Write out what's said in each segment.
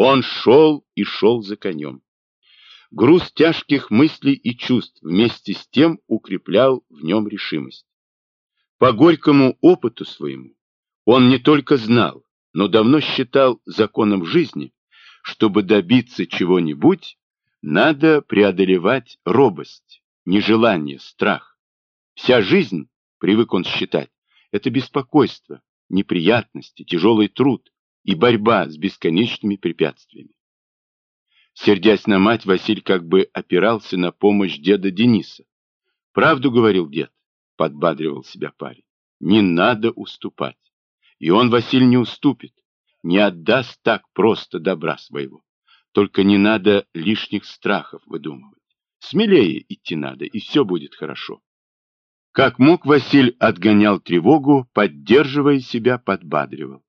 Он шел и шел за конем. Груз тяжких мыслей и чувств вместе с тем укреплял в нем решимость. По горькому опыту своему он не только знал, но давно считал законом жизни, чтобы добиться чего-нибудь, надо преодолевать робость, нежелание, страх. Вся жизнь, привык он считать, это беспокойство, неприятности, тяжелый труд и борьба с бесконечными препятствиями. Сердясь на мать, Василь как бы опирался на помощь деда Дениса. «Правду говорил дед», — подбадривал себя парень, — «не надо уступать». И он, Василь, не уступит, не отдаст так просто добра своего. Только не надо лишних страхов выдумывать. Смелее идти надо, и все будет хорошо. Как мог, Василь отгонял тревогу, поддерживая себя, подбадривал.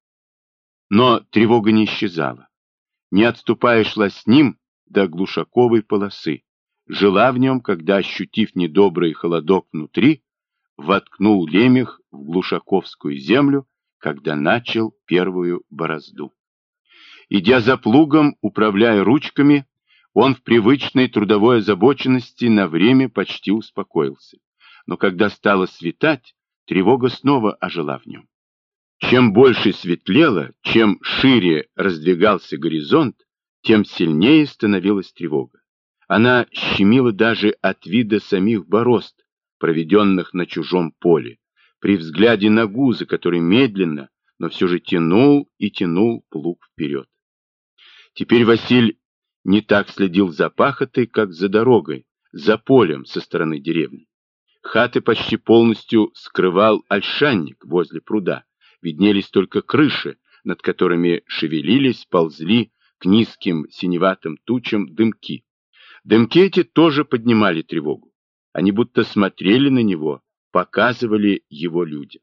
Но тревога не исчезала. Не отступая, шла с ним до Глушаковой полосы. Жила в нем, когда, ощутив недобрый холодок внутри, воткнул лемех в глушаковскую землю, когда начал первую борозду. Идя за плугом, управляя ручками, он в привычной трудовой озабоченности на время почти успокоился. Но когда стало светать, тревога снова ожила в нем. Чем больше светлело, чем шире раздвигался горизонт, тем сильнее становилась тревога. Она щемила даже от вида самих борозд, проведенных на чужом поле, при взгляде на гуза, который медленно, но все же тянул и тянул плуг вперед. Теперь Василь не так следил за пахотой, как за дорогой, за полем со стороны деревни. Хаты почти полностью скрывал ольшанник возле пруда, виднелись только крыши, над которыми шевелились, ползли к низким синеватым тучам дымки. Дымки эти тоже поднимали тревогу. Они будто смотрели на него, показывали его людям.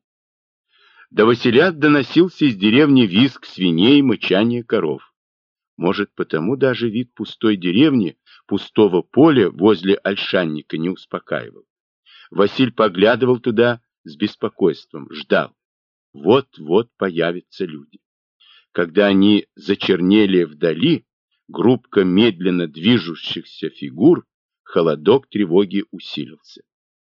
До Василя доносился из деревни визг свиней, мычание коров. Может, потому даже вид пустой деревни, пустого поля возле ольшанника не успокаивал. Василь поглядывал туда с беспокойством, ждал. Вот-вот появятся люди. Когда они зачернели вдали, группка медленно движущихся фигур, холодок тревоги усилился.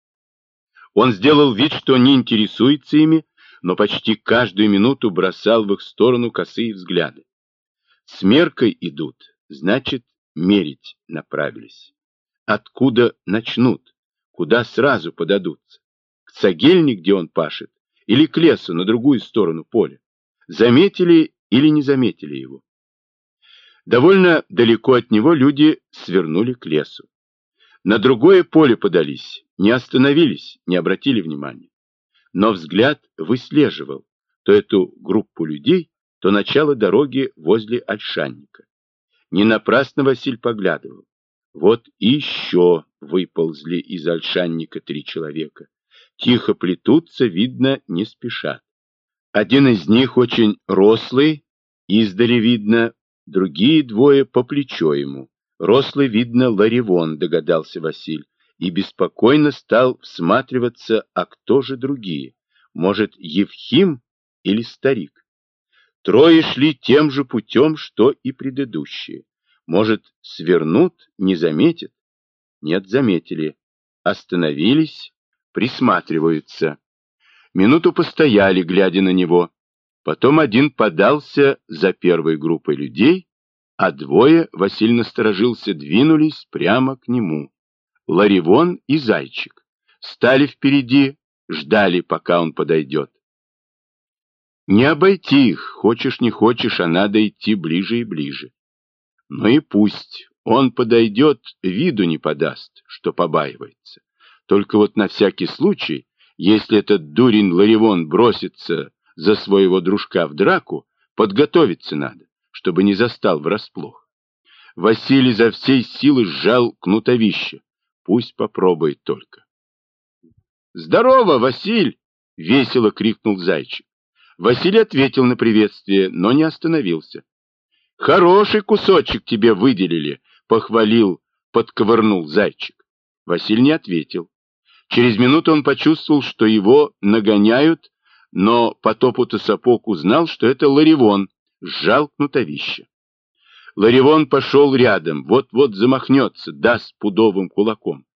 Он сделал вид, что не интересуется ими, но почти каждую минуту бросал в их сторону косые взгляды. С меркой идут, значит, мерить направились. Откуда начнут? Куда сразу подадутся? К цагельне, где он пашет, или к лесу на другую сторону поля? Заметили или не заметили его? Довольно далеко от него люди свернули к лесу. На другое поле подались, не остановились, не обратили внимания. Но взгляд выслеживал то эту группу людей, то начало дороги возле ольшанника. Не напрасно Василь поглядывал. Вот еще выползли из ольшанника 3 человека. Тихо плетутся, видно, не спешат. Один из них очень рослый, издали видно, другие 2 по плечо ему. Рослый, видно, Ларивон, догадался Василь, и беспокойно стал всматриваться, а кто же другие? Может, Евхим или старик? 3 шли тем же путем, что и предыдущие. Может, свернут, не заметят? Нет, заметили. Остановились, присматриваются. Минуту постояли, глядя на него. Потом один подался за первой группой людей, а 2, Василий насторожился, двинулись прямо к нему. Ларивон и Зайчик. Стали впереди, ждали, пока он подойдет. Не обойти их, хочешь не хочешь, а надо идти ближе и ближе. Ну и пусть, он подойдет, виду не подаст, что побаивается. Только вот на всякий случай, если этот дурень Ларивон бросится за своего дружка в драку, подготовиться надо, чтобы не застал врасплох. Василий за всей силы сжал кнутовище. Пусть попробует только. «Здорово, Василь!» — весело крикнул Зайчик. Василий ответил на приветствие, но не остановился. «Хороший кусочек тебе выделили», — похвалил, подковырнул Зайчик. Василий не ответил. Через минуту он почувствовал, что его нагоняют, но по топоту сапог узнал, что это Ларивон, сжал кнутовище. Ларивон пошел рядом, вот-вот замахнется, даст пудовым кулаком.